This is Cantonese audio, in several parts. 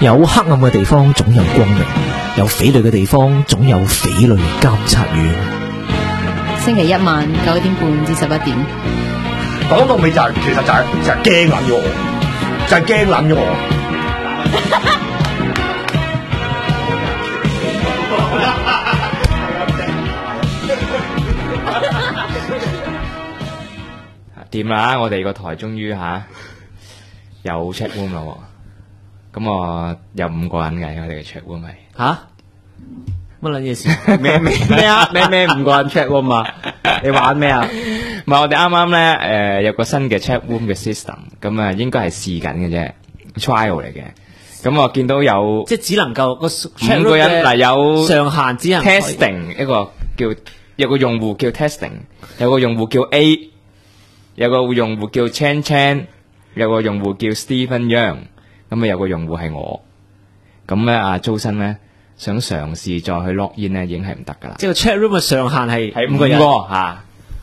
有黑暗嘅地方總有光明，有匪類嘅地方總有匪類監察院。 星期一晚9點半至11點。 講到尾就係、其實就係驚撚咗我，就係驚撚咗我。 掂啦！我哋個台終於有 chat room 啦喎，咁我有5個人嘅，我哋嘅 chat room 係吓？乜撚嘢事？ 咩5個人 chat room 啊？你玩咩啊？ 唔係我哋啱啱咧有個新嘅 chat room 嘅 system， 咁啊應該係試緊嘅啫 ，trial 嚟嘅。咁我見到有即係只能夠個 5個人嗱，有上限只能 testing 一個有個用戶叫 testing， 有個用戶叫 A， 有個用戶叫 Chan， 有個用戶叫 Stephen Young， 咁啊有個用戶係我，咁咧阿周生咧想嘗試再去 log in 咧，已經係唔得噶啦。 即係個 chat room 嘅上限係 5 個人吓。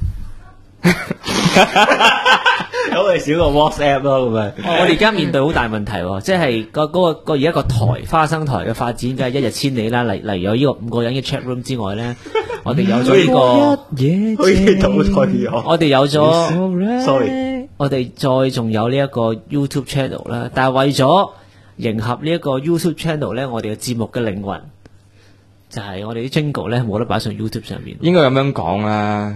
咁咪少個 WhatsApp 咯，咁咪。 我哋而家面對好大問題喎，即係個而家個台花生台嘅發展，梗係一日千里啦。例如有呢個5個人嘅 chat room 之外咧，我哋有咗呢個， 好似倒退咗。 我哋有咗 ，sorry， 我哋再仲有呢一個 YouTube channel 啦。但係為咗迎合呢一個 YouTube channel 咧，我哋嘅節目嘅靈魂就係我哋啲 jingle 咧冇得擺上 YouTube 上面。 應該咁樣講啦，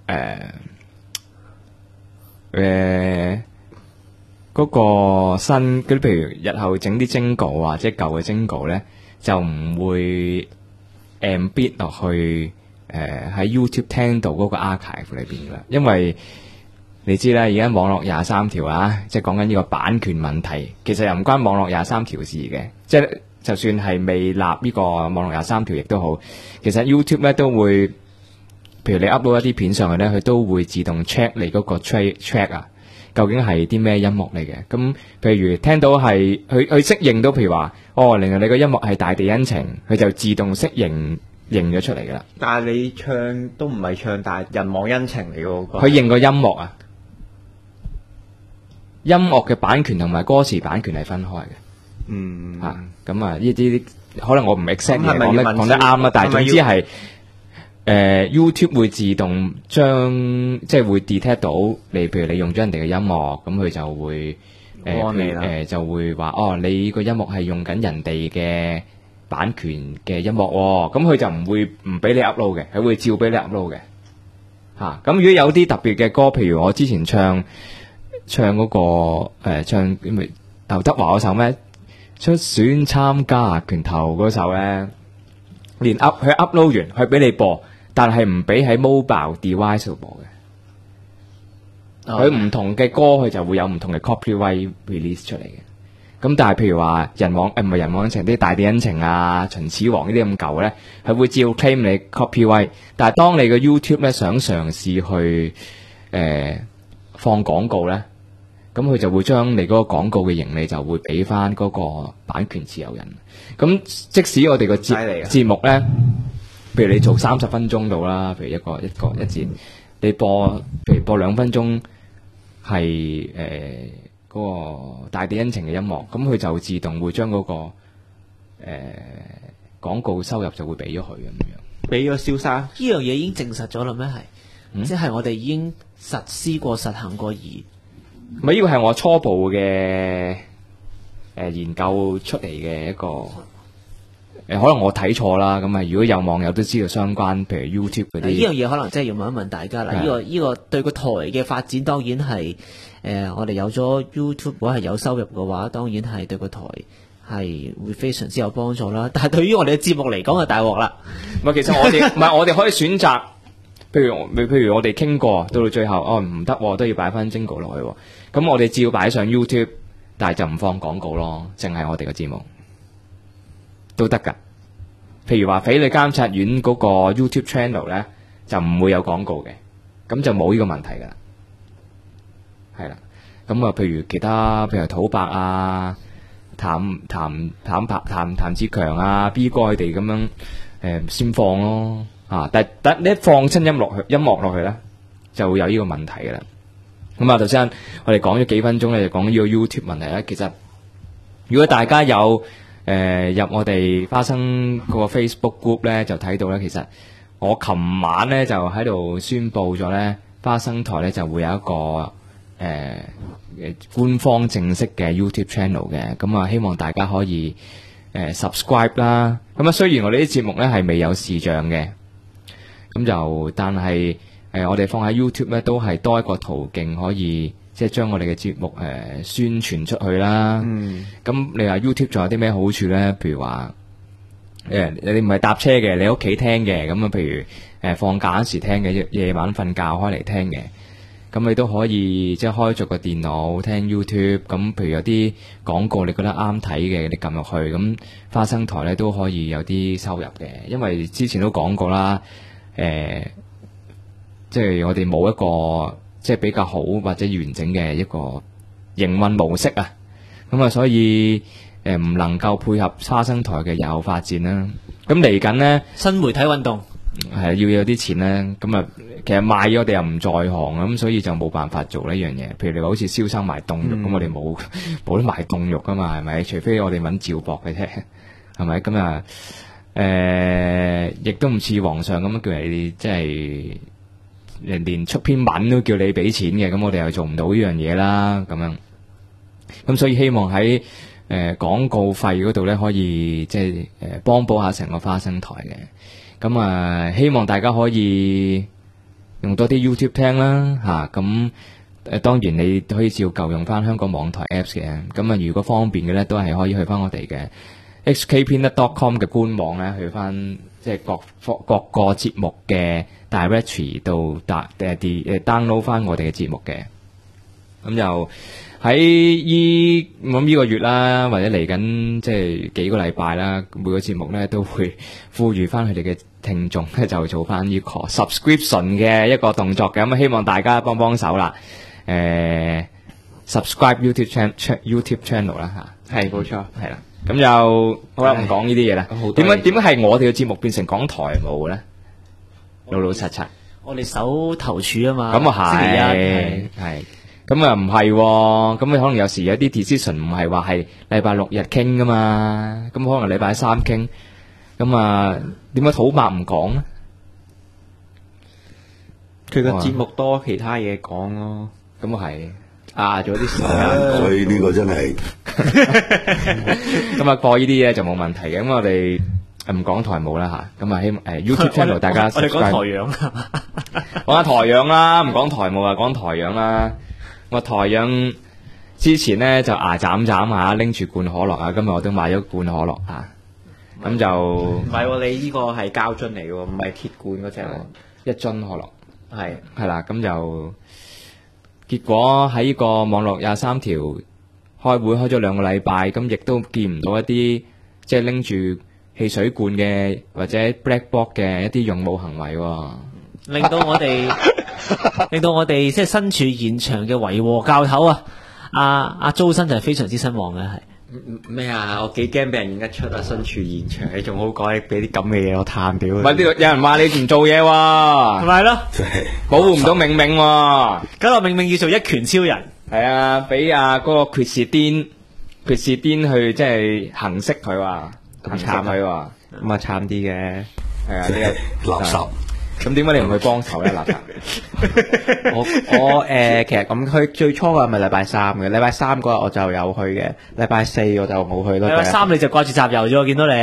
嗰個新嗰啲，譬如日後整啲 jingle 或者舊嘅 jingle 咧，就唔會 embed 落去喺 YouTube 聽到嗰個 archive 裏邊啦，因為你知啦，而家網絡23條啊，即係講緊呢個版權問題，其實又唔關網絡23條事嘅，即係就算係未立呢個網絡23條亦都好，其實 YouTube 咧都會。譬如你 upload 一啲片上去咧，佢都會自動 check 你嗰個 track 啊，究竟係啲咩音樂嚟嘅？咁譬如聽到係佢適應到，譬如話原來你個音樂係大地恩情，佢就自動適應咗出嚟噶啦。 但係你唱都唔係唱大人望恩情嚟嘅， 佢認個音樂啊，音樂嘅版權同埋歌詞版權係分開嘅。咁啊呢啲可能我唔 exact 講得啱啦，但係總之係。YouTube 會自動將即係會 detect 到你，譬如你用咗人哋嘅音樂，咁佢就會就會話你個音樂係用緊人哋嘅版權嘅音樂喎，咁佢就唔會唔俾你 upload 嘅，佢會照俾你 upload 嘅嚇。咁如果有啲特別嘅歌，譬如我之前唱嗰個唱因為劉德華嗰首咩出選參加拳頭嗰首咧，連佢 upload 完，佢俾你播。但係唔俾喺 mobile device 度播嘅，佢唔同嘅歌佢就會有唔同嘅 copyright release 出嚟嘅。咁但係譬如話唔係人往恩情啲大地恩情啊、秦始皇呢啲咁舊咧，佢會照 claim 你 copyright。但係當你個 YouTube 咧想嘗試去放廣告咧，咁佢就會將你嗰個廣告嘅盈利就會俾翻嗰個版權持有人。咁即使我哋個節目咧。譬如你做30分鐘到啦，譬如一節，你播2分鐘係嗰個大地恩情嘅音樂，咁佢就自動會將嗰個廣告收入就會俾咗佢咁樣。 俾咗蕭生， 呢樣嘢已經證實咗啦咩？係，即係我哋已經實施過、實行過而。 唔係，呢個係我初步嘅研究出嚟嘅一個。可能我睇錯啦，咁啊，如果有網友都知道相關，譬如 YouTube 嗰啲， 呢樣嘢可能真係要問一問大家啦。呢個對個台嘅發展當然係我哋有咗 YouTube，如果係有收入嘅話，當然係對個台係會非常之有幫助啦。但係對於我哋嘅節目嚟講，就大鑊啦。 唔係，其實我哋唔係我哋可以選擇，譬如我哋傾過，到最後唔得，都要擺翻 jingle 落去，咁我哋照擺上 YouTube， 但係就唔放廣告咯，淨係我哋嘅節目。都得噶，譬如話匪類監察院嗰個 YouTube channel 咧，就唔會有廣告嘅，咁就冇呢個問題噶啦，係啦。咁啊，譬如其他，譬如土伯啊、譚志強啊、B 哥佢哋咁樣，先放咯，但你一放親音樂落去咧，就會有呢個問題噶啦。咁啊，頭先我哋講咗幾分鐘咧，就講呢個 YouTube 問題咧。其實如果大家有入我哋花生嗰個 Facebook group 咧，就睇到咧，其實我琴晚咧就喺度宣佈咗咧，花生台咧就會有一個官方正式嘅 YouTube channel 嘅，咁啊希望大家可以subscribe 啦。咁啊雖然我哋啲節目咧係未有視像嘅，咁就但係我哋放喺 YouTube 咧都係多一個途徑可以。即係將我哋嘅節目宣傳出去啦。咁你話 YouTube 仲有啲咩好處咧？譬如話你唔係搭車嘅，你喺屋企聽嘅，咁啊譬如放假嗰時聽嘅，夜晚瞓覺開嚟聽嘅，咁你都可以即係開咗個電腦聽 YouTube。咁譬如有啲廣告你覺得啱睇嘅，你撳入去，咁花生台咧都可以有啲收入嘅。因為之前都講過啦，即係我哋冇一個即係比較好或者完整嘅一個營運模式啊，咁啊所以唔能夠配合花生台嘅日後發展啦。咁嚟緊呢， 新媒體運動係要有啲錢咧，咁啊其實賣我哋又唔在行，咁所以就冇辦法做呢樣嘢。譬如你話好似蕭生賣凍肉，咁我哋冇得賣凍肉噶嘛，係咪？除非我哋揾趙博嘅啫，係咪？咁啊亦都唔似皇上咁樣叫你即係。連出篇文都叫你俾錢嘅，咁我哋又做唔到呢樣嘢啦，咁樣，咁所以希望喺廣告費嗰度咧，可以即係幫補下成個花生台嘅，咁啊希望大家可以用多啲 YouTube 聽啦，吓，咁當然你可以照舊用翻香港網台 Apps 嘅，咁啊如果方便嘅咧，都係可以去翻我哋嘅 hkpeanut.com 嘅官網咧，去翻即係各個節目嘅。directory 度download 翻我哋嘅節目嘅，咁就喺我諗呢個月啦，或者嚟緊即係幾個禮拜啦，每個節目咧都會呼籲翻佢哋嘅聽眾咧就做翻呢個 subscription 嘅一個動作嘅，咁希望大家幫幫手啦，subscribe YouTube channel 啦嚇，係冇錯，係啦，咁就好啦，唔講呢啲嘢啦。點解係我哋嘅節目變成講台務嘅咧？老老實實， 我哋手頭柱啊嘛。 咁啊係，係，咁啊唔係，咁你可能有時有啲 decision 唔係話係禮拜六日傾噶嘛，咁可能禮拜三傾，咁啊點解土伯唔講咧？ 佢個節目多其他嘢講咯， 咁啊係， 做啲時間， 所以呢個真係， 咁啊過呢啲嘢就冇問題嘅，咁我哋。唔講台務啦吓，咁啊希望YouTube channel 大家我哋講台陽， 講下台陽啦，唔講台務啊，講台陽啦。我台陽之前咧就牙斬下拎住罐可樂啊，今日我都買咗罐可樂啊，咁就唔係你呢個係膠樽嚟嘅，唔係鐵罐嗰隻， 一樽可樂係啦，咁就結果喺呢個網絡23條開會開咗2個禮拜，咁亦都見唔到一啲即係拎住汽水罐嘅或者 black box 嘅一啲勇武行為， 令到我哋即係身處現場嘅維和教頭啊，阿周生就係非常之失望嘅，係咩啊？我幾驚俾人認得出啊！身處現場，你仲好講俾啲咁嘅嘢我探屌。 唔係呢個有人話你唔做嘢喎， 咪係咯， 保護唔到明明喎， 咁我明明要做一拳超人， 係啊，俾嗰個決士癲去即係行識佢話。咁慘佢喎，咁啊慘啲嘅， 係啊，呢個垃圾。 咁點解你唔去幫手咧？垃圾？ 我其實咁佢最初嘅係咪禮拜三嘅？禮拜三嗰日我就有去嘅，禮拜四我就冇去咯。 禮拜三你就掛住集郵咗，我見到你。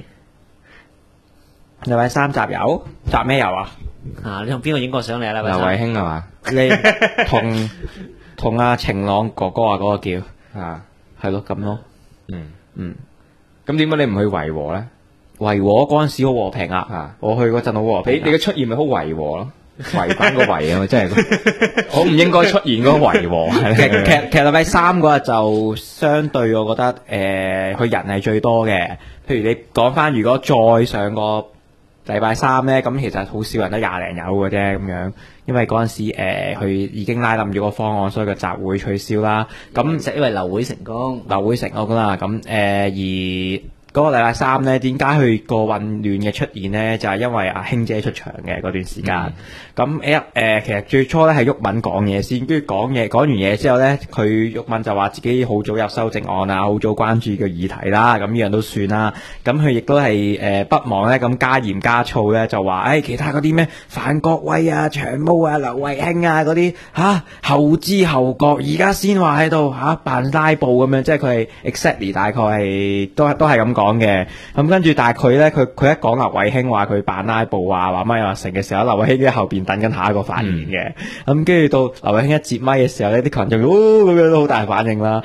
禮拜三集郵？集咩郵啊？ 你同邊個影過相嚟啊？禮拜三。 劉慧卿係嘛？ 你同阿晴朗哥哥啊嗰個叫係咯咁咯。 咁點解你唔去維和咧？ 維和嗰陣時好和平啊！我去嗰陣好和平。 你嘅出現咪好維和咯？維返個維啊，真係好唔應該出現嗰個維和。 其實禮拜三嗰日就相對，我覺得佢人係最多嘅。譬如你講翻，如果再上個禮拜三咧，咁其實好少人，得20零友嘅啫咁樣。因為嗰陣時佢已經拉冧咗個方案，所以個集會取消啦。咁就因為流會成功啦。咁而嗰個禮拜三咧，點解佢個混亂嘅出現咧？就係因為阿卿姐出場嘅嗰段時間。咁其實最初咧係毓民講嘢先，跟住講完嘢之後咧，佢毓民就話自己好早有修正案啊，好早關注嘅議題啦，咁呢樣都算啦。咁佢亦都係不忘咧咁加鹽加醋咧，就話其他嗰啲咩范國威啊、長毛啊、劉慧卿啊嗰啲後知後覺，而家先話喺度扮拉布咁樣，即係佢係 exactly 大概係都係咁講嘅。咁跟住，但係佢咧佢一講劉慧卿話佢扮拉布啊，話乜又話成嘅時候，劉慧卿喺後邊等緊下一個發言嘅。咁跟住到劉慧卿一接咪嘅時候咧，啲群眾咁樣都好大反應啦。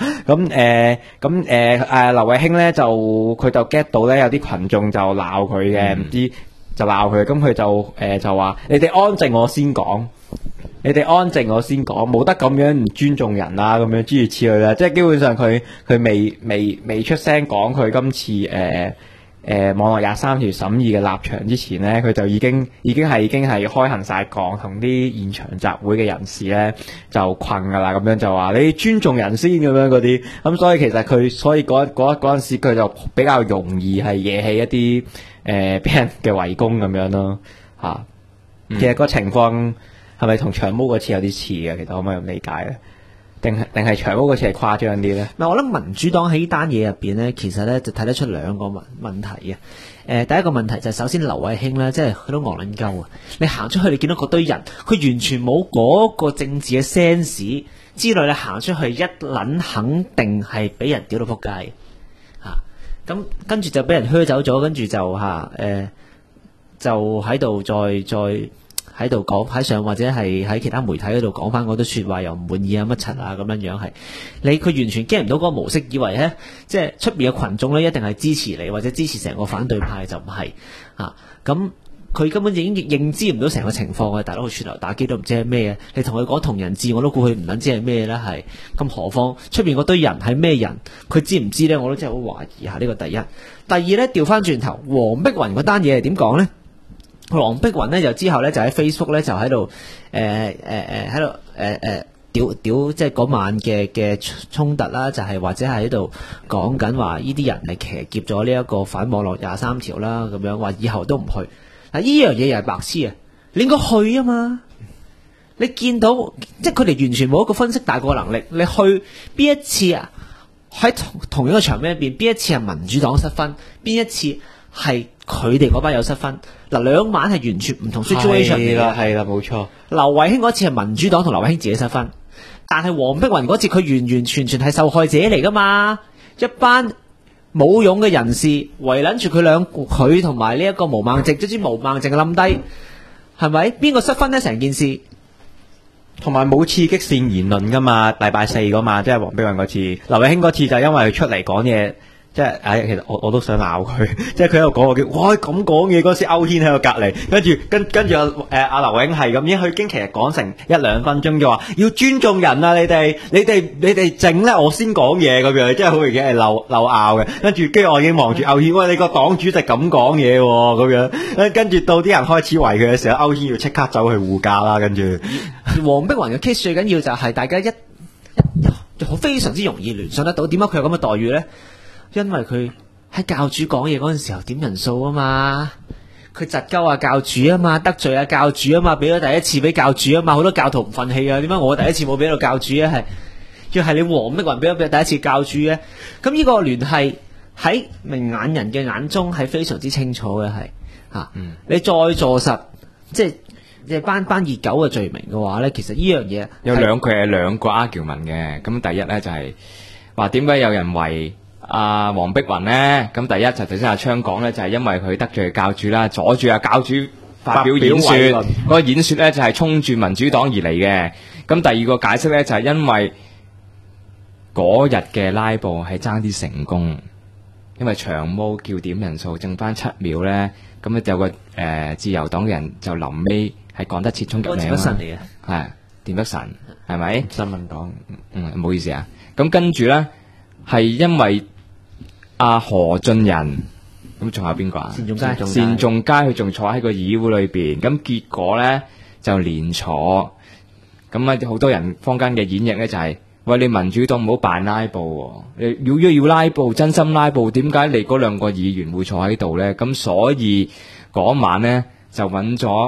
劉慧卿咧佢就 get 到咧有啲群眾就鬧佢嘅，唔知就鬧佢，咁佢就話你哋安靜我先講。你哋安靜我先講，冇得咁樣唔尊重人啦，咁樣諸如此類啦。即係基本上佢未出聲講佢今次網絡23條審議嘅立場之前咧，佢就已經係開行晒槓，同啲現場集會嘅人士咧就困㗎啦。咁樣就話你尊重人先咁樣嗰啲。咁所以其實嗰陣時佢就比較容易係惹起一啲俾人嘅圍攻咁樣咯嚇。其實個情況係咪同長毛嗰次有啲似嘅？其實可唔可以咁理解咧？定係長毛嗰次係誇張啲咧？ 嗱，我諗民主黨喺呢單嘢入邊咧，其實咧就睇得出兩個問題嘅。第一個問題就係首先劉慧卿咧，即係佢都戇撚鳩啊！你行出去，你見到嗰堆人，佢完全冇嗰個政治嘅 sense之類，你行出去一撚肯定係俾人屌到仆街嚇。咁跟住就俾人靴走咗，跟住就喺度再喺度講喺上或者係喺其他媒體嗰度講翻嗰啲說話，又唔滿意啊乜柒啊咁樣樣係，佢完全 get 唔到嗰個模式，以為咧即係出面嘅群眾咧一定係支持你或者支持成個反對派，就唔係咁佢根本已經認知唔到成個情況嘅，大佬去串流打機都唔知係咩嘅，你同佢講同人誌我都估佢唔撚知係咩咧係，咁何況出面嗰堆人係咩人，佢知唔知咧？我都真係好懷疑下呢個第一。第二咧，調翻轉頭，黃碧雲嗰單嘢係點講咧？黃碧雲咧就之後咧就喺 Facebook 咧就喺度屌即係嗰晚嘅衝突啦，就係或者係喺度講緊話呢啲人係騎劫咗呢一個反網絡23條啦，咁樣話以後都唔去。嗱，呢樣嘢又係白痴啊！你應該去啊嘛！你見到即係佢哋完全冇一個分析大個能力，你去邊一次啊？喺同一個場面入邊，邊一次係民主黨失分，邊一次係佢哋嗰班有失分？嗱，兩晚係完全唔同 situation 嚟嘅。 係啦，冇錯。 劉慧卿嗰次係民主黨同劉慧卿自己失分，但係黃碧雲嗰次佢完完全全係受害者嚟噶嘛？一班冇用嘅人士圍撚住佢同埋呢一個毛孟靜，總之毛孟靜冧低，係咪？邊個失分呢？成件事同埋冇刺激性言論噶嘛？禮拜4嗰晚即係黃碧雲嗰次，劉慧卿嗰次就因為佢出嚟講嘢。即係，其實我都想鬧佢，即係佢喺度講我叫，哇咁講嘢嗰時，歐軒喺度隔離，跟住阿劉慧卿係咁，佢已經其實講成1-2分鐘就話要尊重人啊！你哋靜咧，我先講嘢咁樣，即係好明顯係漏拗嘅。跟住我已經望住歐軒，喂，你個黨主席咁講嘢喎，咁樣，跟住到啲人開始圍佢嘅時候，歐軒要即刻走去護駕啦，跟住黃碧雲嘅 case 最緊要就係大家非常之容易聯想得到，點解佢有咁嘅待遇咧？因為佢喺教主講嘢嗰陣時候點人數啊嘛，佢窒鳩啊教主啊嘛，得罪啊教主啊嘛，俾咗第一次俾教主啊嘛，好多教徒唔忿氣啊，點解我第一次冇俾到教主啊？要係你黃碧雲俾咗第一次教主咧？咁呢個聯繫喺明眼人嘅眼中係非常之清楚嘅，係你再坐實即係班熱狗嘅罪名嘅話咧，其實呢樣嘢有兩個 argument 嘅。咁第一咧就係話點解有人圍黃碧雲呢？咁第一就頭先阿昌講呢，就係因為佢得罪教主啦，阻住教主發表演說，嗰個演說呢，就係衝住民主黨而嚟嘅。咁第二個解釋呢，就係因為嗰日嘅拉布係爭啲成功，因為長毛叫點人數剩翻7秒呢，咁咧有個自由黨嘅人就臨尾係趕得切衝擊名啊， 嚟嘅係田北辰係咪？ 新民黨唔好意思啊。咁跟住呢，係因為何俊仁，咁仲有邊個啊？單仲偕佢仲坐喺個議會裏邊，咁結果咧就連坐，咁好多人坊間嘅演繹咧就係喂，你民主黨唔好扮拉布喎，如果要拉布，真心拉布，點解你嗰兩個議員會坐喺度呢？咁所以嗰晚呢，就揾咗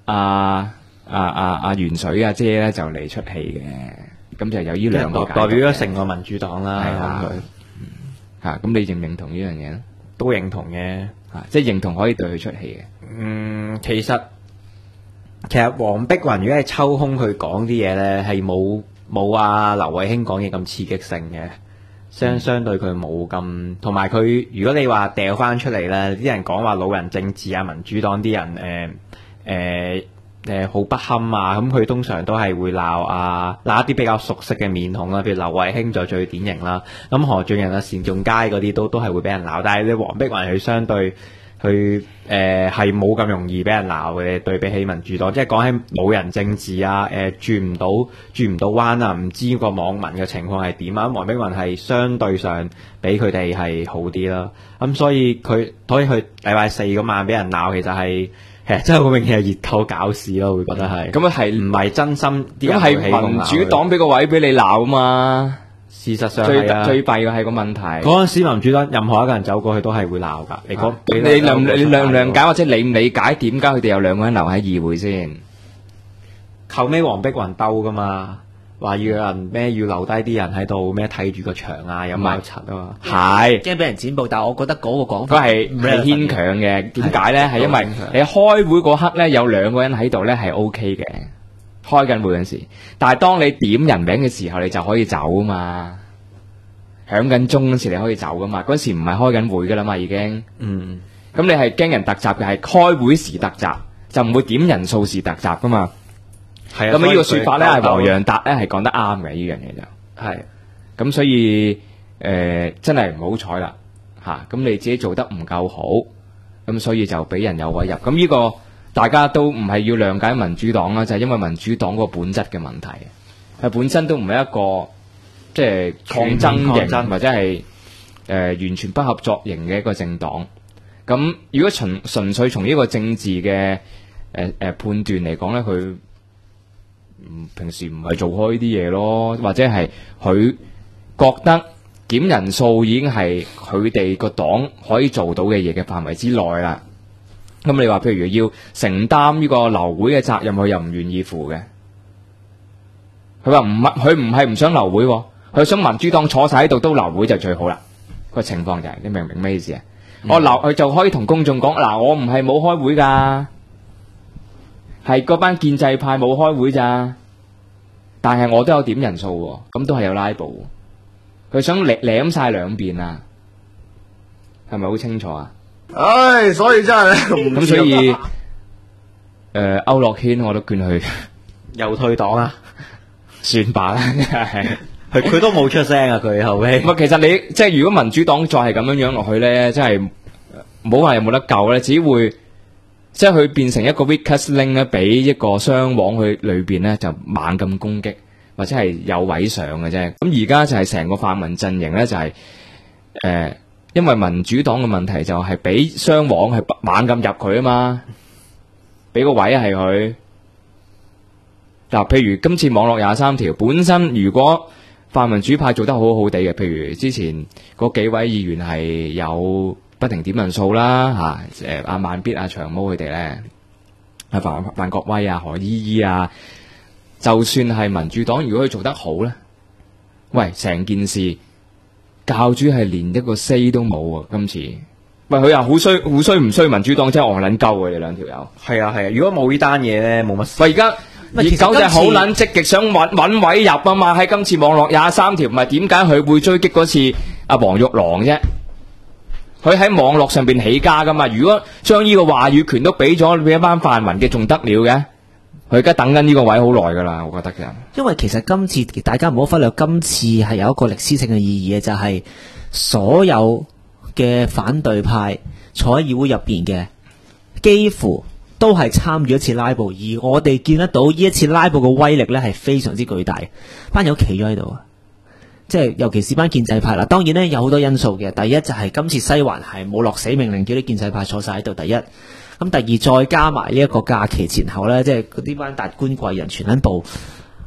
元水阿姐咧就嚟出戲嘅，咁就有呢兩個代表咗成個民主黨啦。 係啦，嚇咁你認唔認同呢樣嘢咧？ 都認同嘅， 即係認同可以對佢出戲嘅。 其實黃碧雲如果係抽空佢講啲嘢咧，係冇阿劉慧卿講嘢咁刺激性嘅，相對佢冇咁，同埋佢如果你話掉翻出嚟咧，啲人講話老人政治啊，民主黨啲人好不堪啊，咁佢通常都係會鬧一啲比較熟悉嘅面孔啦，譬如劉慧卿就最典型啦。咁何俊仁啊、單仲偕嗰啲都係會俾人鬧，但係你黃碧雲佢相對佢係冇咁容易俾人鬧嘅，對比起民主黨，即係講起老人政治啊，轉唔到彎啊，唔知個網民嘅情況係點啊，黃碧雲係相對上比佢哋係好啲啦。咁所以佢禮拜四嗰晚俾人鬧，其實真係好明顯係熱狗搞事咯，會覺得係。咁係唔係真心啲人會起哄鬧？咁係民主黨俾個位俾你鬧啊嘛。事實上最弊嘅係個問題。嗰陣時民主黨任何一個人走過去都係會鬧㗎。你諒解或者理唔理解點解佢哋有兩個人留喺議會先？後尾黃碧雲兜㗎嘛，話要人要留低啲人喺度睇住個場啊，有冇柒啊嘛？係驚俾人剪報，但係我覺得嗰個講法係牽強嘅。點解咧？係因為你開會嗰刻咧有兩個人喺度咧係 OK 嘅。開緊會嗰陣時，但係當你點人名嘅時候，你就可以走啊嘛。響緊鐘嗰時你可以走噶嘛。嗰時唔係開緊會噶啦嘛，已經。咁你係驚人突襲嘅，係開會時突襲，就唔會點人數時突襲噶嘛。係啊。咁呢個說法咧係黃洋達咧係講得啱嘅，呢樣嘢就係。咁所以真係唔好彩啦吓。咁你自己做得唔夠好，咁所以就俾人有位入。咁呢個。大家都唔係要諒解民主黨啦，就係因為民主黨個本質嘅問題，係本身都唔係一個即係抗爭型或者係完全不合作型嘅一個政黨。咁如果純粹從呢個政治嘅判斷嚟講咧，佢平時唔係做開呢啲嘢咯，或者係佢覺得檢人數已經係佢哋個黨可以做到嘅嘢嘅範圍之內啦。咁你話譬如要承擔呢個流會嘅責任，佢又唔願意負嘅。佢話佢唔係唔想流會，佢想民主黨坐晒喺度都流會就最好啦。個情況就係，你明唔明咩意思啊？我流佢就可以同公眾講，嗱，我唔係冇開會噶，係嗰班建制派冇開會咋，但係我都有點人數，咁都係有拉布。佢想舐晒兩邊啊，係咪好清楚啊？ 唉，所以真係咁，所以區諾軒我都勸佢又退黨啊， 算罷啦。 佢都冇出聲啊，佢後尾。 其實你即係如果民主黨再係咁樣落去咧，真係冇話有冇得救咧，只會即係佢變成一個 weakest link 咧，俾一個雙黃去裏邊咧就猛咁攻擊，或者係有位上嘅啫。咁而家就係成個泛民陣營咧，就係因為民主黨嘅問題就係俾雙黃係猛咁入佢啊嘛，俾個位係佢。嗱，譬如今次網絡23條本身，如果泛民主派做得好好地嘅，譬如之前嗰幾位議員係有不停點人數啦，阿慢必、阿長毛佢哋咧，阿范國威啊、何依依啊，就算係民主黨，如果佢做得好咧，喂，成件事。教主係連一個 say 都冇啊！今次，喂，佢又好衰唔衰？民主黨真係戇撚鳩嘅，你兩條友。係啊，如果冇呢單嘢咧，冇乜。喂，而家熱狗就係好撚積極，想揾位入啊嘛！喺今次網絡23條，唔係點解佢會追擊嗰次阿黃玉郎啫？佢喺網絡上邊起家噶嘛？如果將呢個話語權都俾一班泛民嘅，仲得了嘅？佢而家等緊呢個位好耐噶啦，我覺得嘅。因為其實今次大家唔好忽略，今次係有一個歷史性嘅意義嘅，就係所有嘅反對派坐喺議會入邊嘅，幾乎都係參與一次拉布，而我哋見得到呢一次拉布嘅威力呢係非常之巨大，班友企咗喺度啊！即係尤其是班建制派啦，當然呢有好多因素嘅。第一就係今次西環係冇落死命令叫啲建制派坐晒喺度，第一。咁第二再加埋呢一個假期前後呢，即係嗰啲班達官貴人全喺部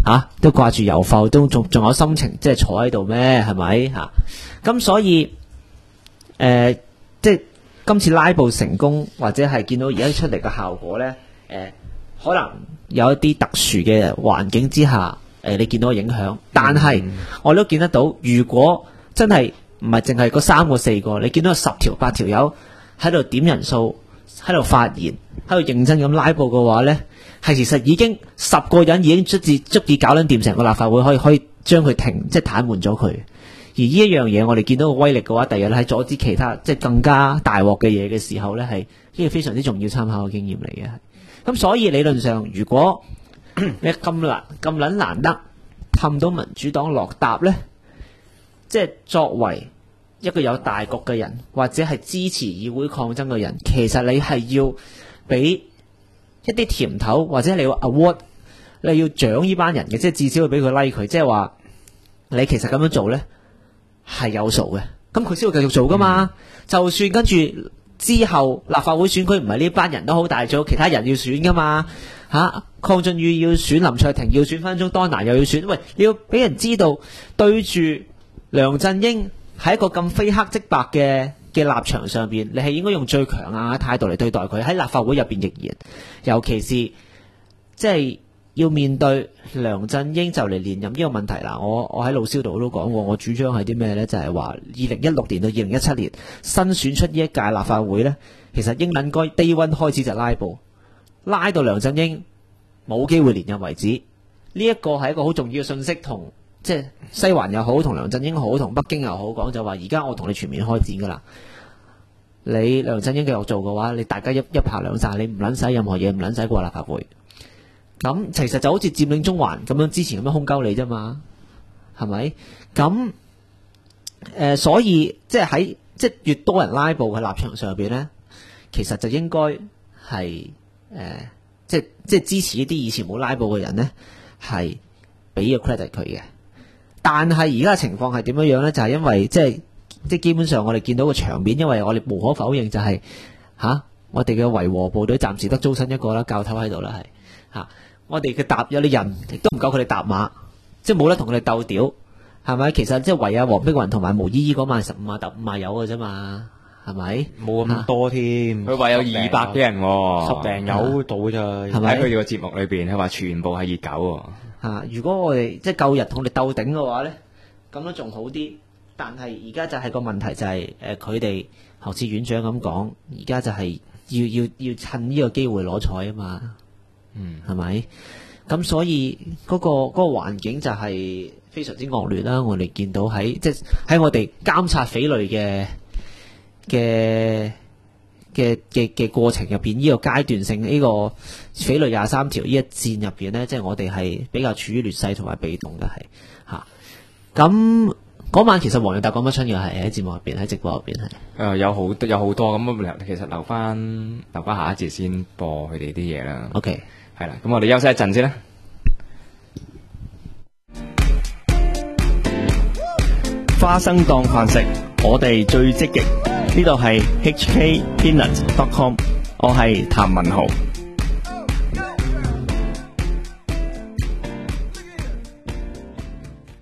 都掛住遊埠，都仲有心情即係坐喺度咩？係咪吓？咁所以即係今次拉布成功，或者係見到而家出嚟嘅效果咧，可能有一啲特殊嘅環境之下，你見到影響，但係我都見得到，如果真係唔係淨係嗰3個4個，你見到有10條8條友喺度點人數，喺度發言，喺度認真咁拉布嘅話咧，係其實已經10個人已經足以搞撚掂成個立法會，可以將佢停，即係癱瘓咗佢。而呢一樣嘢，我哋見到個威力嘅話，第日喺阻止其他即係更加大鑊嘅嘢嘅時候咧，係呢個非常之重要參考嘅經驗嚟嘅。咁所以理論上，如果你咁撚難得氹到民主黨落搭咧，即係作為一個有大局嘅人，或者係支持議會抗爭嘅人，其實你係要俾一啲甜頭，或者你要 award， 你要獎呢班人嘅，即係至少要俾佢 like 佢，即係話你其實咁樣做咧係有數嘅，咁佢先會繼續做噶嘛。就算跟住之後立法會選舉唔係呢班人都好大，仲有其他人要選噶嘛鄺俊宇要選，林卓廷要選，分鐘當然又要選。喂，你要俾人知道對住梁振英喺一個咁非黑即白嘅立場上邊，你係應該用最強硬嘅態度嚟對待佢。喺立法會入邊亦然，尤其是即係要面對梁振英就嚟連任呢個問題啦。我喺老蕭度都講過，我主張係啲咩呢？就係話2016年到2017年新選出呢一屆立法會呢，其實應該 Day One 開始就拉布，拉到梁振英冇機會連任為止。呢一個係一個好重要嘅信息，同即係西環又好，同梁振英好，同北京又好講，就話而家我同你全面開戰噶啦。你梁振英繼續做嘅話，你大家一拍兩散，你唔撚使任何嘢，唔撚使過立法會。咁其實就好似佔領中環咁樣，之前咁樣空鳩你啫嘛，係咪？咁所以即係喺即係越多人拉布嘅立場上邊咧，其實就應該係即係支持一啲以前冇拉布嘅人咧，係俾個 credit 佢嘅。但係而家嘅情況係點樣樣咧？就係因為即係基本上我哋見到個場面，因為我哋無可否認就係我哋嘅維和部隊暫時得租親一個啦，教頭喺度啦，係我哋嘅有啲人亦都唔夠佢哋搭馬，即係冇得同佢哋鬥屌，係咪？其實即係唯有黃碧雲同埋毛依依嗰晚15啊揼5啊有嘅啫嘛，係咪？冇咁多添， 佢話有200幾人 ，10零友到咋？ 係咪？ 喺佢哋個節目裏邊，佢話全部係熱狗。 如果我哋即係夠人同我哋鬥頂嘅話咧，咁都仲好啲。但係而家就係個問題就係佢哋學似院長咁講，而家就係要趁呢個機會攞彩啊嘛。係咪？咁所以嗰個環境就係非常之惡劣啦。我哋見到喺我哋監察匪類嘅過程入邊，呢個階段性呢個匪類23條呢一戰入邊呢，即係我哋係比較處於劣勢同埋被動嘅，係吓。咁嗰晚其實黃洋達講乜春嘅係喺節目入邊，喺直播入邊係有好多咁，其實留翻下一節先播佢哋啲嘢啦。 OK。 係啦，咁我哋休息一陣先啦。 花生當飯食，我哋最積極。呢度係 hkpeanut.com， 我係譚文豪。